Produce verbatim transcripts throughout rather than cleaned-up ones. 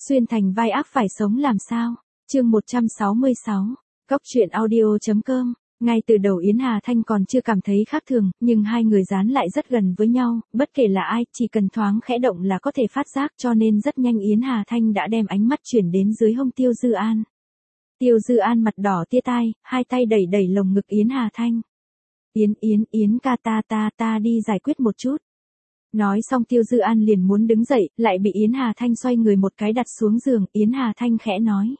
Xuyên thành vai ác phải sống làm sao? Chương một trăm sáu mươi sáu. Cóc truyện audio.com. Ngay từ đầu Yến Hà Thanh còn chưa cảm thấy khác thường, nhưng hai người dán lại rất gần với nhau, bất kể là ai, chỉ cần thoáng khẽ động là có thể phát giác, cho nên rất nhanh Yến Hà Thanh đã đem ánh mắt chuyển đến dưới hông Tiêu Dư An. Tiêu Dư An mặt đỏ tia tai, hai tay đẩy đẩy lồng ngực Yến Hà Thanh. Yến Yến Yến ca ta ta ta đi giải quyết một chút. Nói xong Tiêu Dư An liền muốn đứng dậy, lại bị Yến Hà Thanh xoay người một cái đặt xuống giường, Yến Hà Thanh khẽ nói.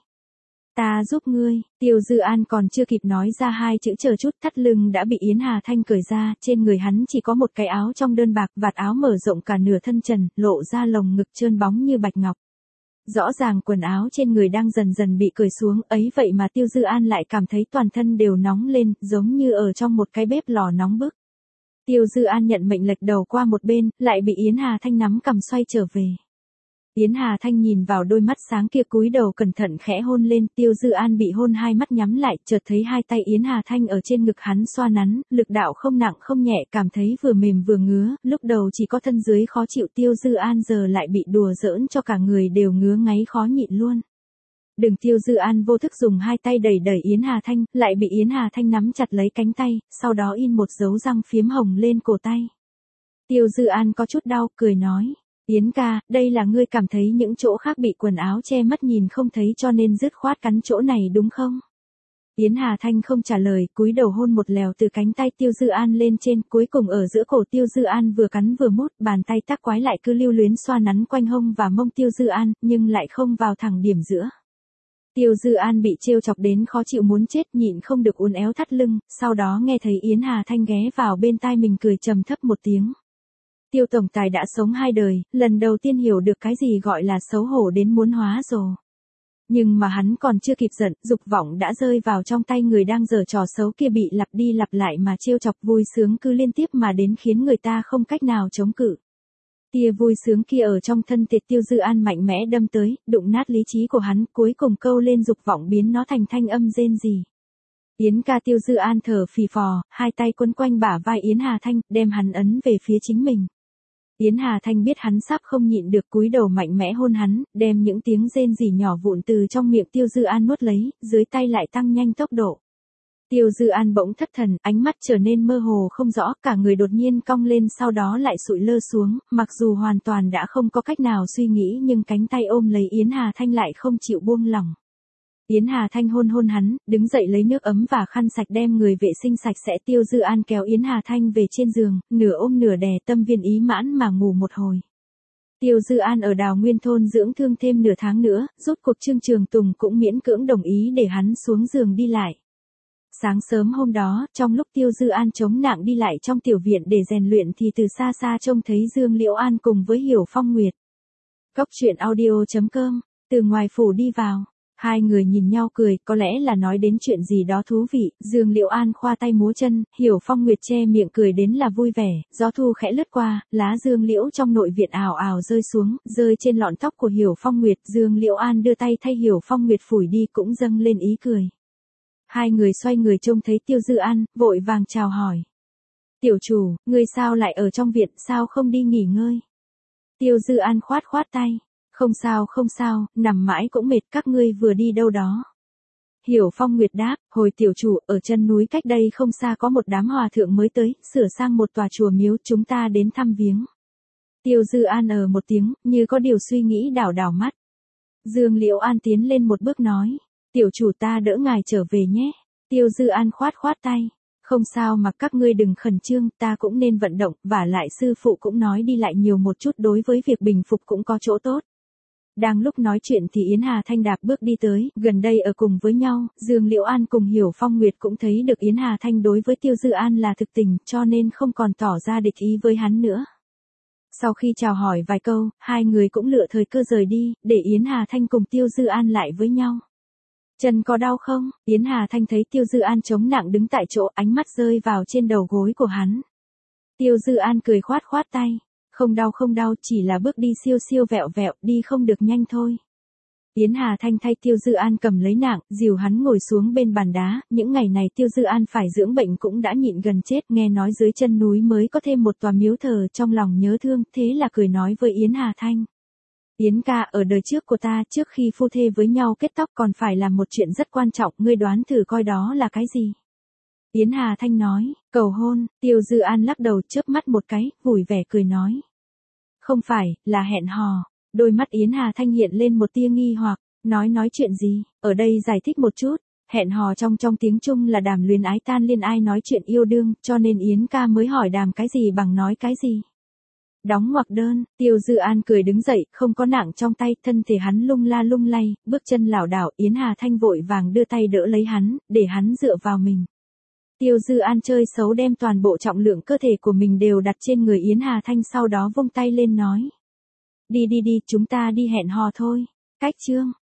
Ta giúp ngươi. Tiêu Dư An còn chưa kịp nói ra hai chữ chờ chút, thắt lưng đã bị Yến Hà Thanh cởi ra, trên người hắn chỉ có một cái áo trong đơn bạc, vạt áo mở rộng cả nửa thân trần, lộ ra lồng ngực trơn bóng như bạch ngọc. Rõ ràng quần áo trên người đang dần dần bị cởi xuống, ấy vậy mà Tiêu Dư An lại cảm thấy toàn thân đều nóng lên, giống như ở trong một cái bếp lò nóng bức. Tiêu Dư An nhận mệnh lệch đầu qua một bên, lại bị Yến Hà Thanh nắm cầm xoay trở về. Yến Hà Thanh nhìn vào đôi mắt sáng kia cúi đầu cẩn thận khẽ hôn lên, Tiêu Dư An bị hôn hai mắt nhắm lại, chợt thấy hai tay Yến Hà Thanh ở trên ngực hắn xoa nắn, lực đạo không nặng không nhẹ, cảm thấy vừa mềm vừa ngứa, lúc đầu chỉ có thân dưới khó chịu, Tiêu Dư An giờ lại bị đùa giỡn cho cả người đều ngứa ngáy khó nhịn luôn. Đừng Tiêu Dư An vô thức dùng hai tay đẩy đẩy Yến Hà Thanh, lại bị Yến Hà Thanh nắm chặt lấy cánh tay, sau đó in một dấu răng phiếm hồng lên cổ tay. Tiêu Dư An có chút đau, cười nói. Yến ca, đây là ngươi cảm thấy những chỗ khác bị quần áo che mất nhìn không thấy cho nên dứt khoát cắn chỗ này đúng không? Yến Hà Thanh không trả lời, cúi đầu hôn một lèo từ cánh tay Tiêu Dư An lên trên, cuối cùng ở giữa cổ Tiêu Dư An vừa cắn vừa mút, bàn tay tác quái lại cứ lưu luyến xoa nắn quanh hông và mông Tiêu Dư An, nhưng lại không vào thẳng điểm giữa. Tiêu Dư An bị trêu chọc đến khó chịu muốn chết, nhịn không được uốn éo thắt lưng, sau đó nghe thấy Yến Hà Thanh ghé vào bên tai mình cười trầm thấp một tiếng. Tiêu tổng tài đã sống hai đời, lần đầu tiên hiểu được cái gì gọi là xấu hổ đến muốn hóa rồ. Nhưng mà hắn còn chưa kịp giận, dục vọng đã rơi vào trong tay người đang giở trò xấu kia, bị lặp đi lặp lại mà trêu chọc, vui sướng cứ liên tiếp mà đến khiến người ta không cách nào chống cự. Tia vui sướng kia ở trong thân thể Tiêu Dư An mạnh mẽ đâm tới, đụng nát lý trí của hắn, cuối cùng câu lên dục vọng biến nó thành thanh âm rên rỉ. Yến ca. Tiêu Dư An thở phì phò, hai tay quấn quanh bả vai Yến Hà Thanh, đem hắn ấn về phía chính mình. Yến Hà Thanh biết hắn sắp không nhịn được, cúi đầu mạnh mẽ hôn hắn, đem những tiếng rên rỉ nhỏ vụn từ trong miệng Tiêu Dư An nuốt lấy, dưới tay lại tăng nhanh tốc độ. Tiêu Dư An bỗng thất thần, ánh mắt trở nên mơ hồ không rõ, cả người đột nhiên cong lên sau đó lại sụi lơ xuống, mặc dù hoàn toàn đã không có cách nào suy nghĩ nhưng cánh tay ôm lấy Yến Hà Thanh lại không chịu buông lỏng. Yến Hà Thanh hôn hôn hắn, đứng dậy lấy nước ấm và khăn sạch đem người vệ sinh sạch sẽ. Tiêu Dư An kéo Yến Hà Thanh về trên giường, nửa ôm nửa đè, tâm viên ý mãn mà ngủ một hồi. Tiêu Dư An ở Đào Nguyên thôn dưỡng thương thêm nửa tháng nữa, rốt cuộc Trương Trường Tùng cũng miễn cưỡng đồng ý để hắn xuống giường đi lại. Sáng sớm hôm đó, trong lúc Tiêu Dư An chống nặng đi lại trong tiểu viện để rèn luyện thì từ xa xa trông thấy Dương Liễu An cùng với Hiểu Phong Nguyệt. Cóc truyện audio.com, từ ngoài phủ đi vào. Hai người nhìn nhau cười, có lẽ là nói đến chuyện gì đó thú vị, Dương Liễu An khoa tay múa chân, Hiểu Phong Nguyệt che miệng cười đến là vui vẻ, gió thu khẽ lướt qua, lá dương liễu trong nội viện ào ào rơi xuống, rơi trên lọn tóc của Hiểu Phong Nguyệt, Dương Liễu An đưa tay thay Hiểu Phong Nguyệt phủi đi cũng dâng lên ý cười. Hai người xoay người trông thấy Tiêu Dư An, vội vàng chào hỏi. Tiểu chủ, ngươi sao lại ở trong viện, sao không đi nghỉ ngơi? Tiêu Dư An khoát khoát tay. Không sao không sao, nằm mãi cũng mệt, các ngươi vừa đi đâu đó? Hiểu Phong Nguyệt đáp, hồi tiểu chủ, ở chân núi cách đây không xa có một đám hòa thượng mới tới, sửa sang một tòa chùa miếu, chúng ta đến thăm viếng. Tiêu Dư An ờ một tiếng, như có điều suy nghĩ đảo đảo mắt. Dương Liễu An tiến lên một bước nói, tiểu chủ ta đỡ ngài trở về nhé. Tiêu Dư An khoát khoát tay. Không sao mà các ngươi đừng khẩn trương, ta cũng nên vận động, và lại sư phụ cũng nói đi lại nhiều một chút đối với việc bình phục cũng có chỗ tốt. Đang lúc nói chuyện thì Yến Hà Thanh đạp bước đi tới, gần đây ở cùng với nhau, Dương Liễu An cùng Hiểu Phong Nguyệt cũng thấy được Yến Hà Thanh đối với Tiêu Dư An là thực tình, cho nên không còn tỏ ra địch ý với hắn nữa. Sau khi chào hỏi vài câu, hai người cũng lựa thời cơ rời đi, để Yến Hà Thanh cùng Tiêu Dư An lại với nhau. Chân có đau không? Yến Hà Thanh thấy Tiêu Dư An chống nặng đứng tại chỗ, ánh mắt rơi vào trên đầu gối của hắn. Tiêu Dư An cười khoát khoát tay. Không đau không đau, chỉ là bước đi siêu siêu vẹo vẹo, đi không được nhanh thôi. Yến Hà Thanh thay Tiêu Dư An cầm lấy nạng, dìu hắn ngồi xuống bên bàn đá, những ngày này Tiêu Dư An phải dưỡng bệnh cũng đã nhịn gần chết, nghe nói dưới chân núi mới có thêm một tòa miếu thờ, trong lòng nhớ thương, thế là cười nói với Yến Hà Thanh. Yến ca, ở đời trước của ta, trước khi phu thê với nhau kết tóc còn phải làm một chuyện rất quan trọng, ngươi đoán thử coi đó là cái gì? Yến Hà Thanh nói, cầu hôn. Tiêu Dư An lắc đầu chớp mắt một cái, vui vẻ cười nói. Không phải, là hẹn hò. Đôi mắt Yến Hà Thanh hiện lên một tia nghi hoặc, nói nói chuyện gì, ở đây giải thích một chút. Hẹn hò trong trong tiếng Trung là đàm luyến ái tan liên ai nói chuyện yêu đương, cho nên Yến ca mới hỏi đàm cái gì bằng nói cái gì. Đóng ngoặc đơn. Tiêu Dư An cười đứng dậy, không có nặng trong tay, thân thể hắn lung la lung lay, bước chân lảo đảo. Yến Hà Thanh vội vàng đưa tay đỡ lấy hắn, để hắn dựa vào mình. Tiêu Dư An chơi xấu đem toàn bộ trọng lượng cơ thể của mình đều đặt trên người Yến Hà Thanh, sau đó vung tay lên nói. Đi đi đi, chúng ta đi hẹn hò thôi. Cách chương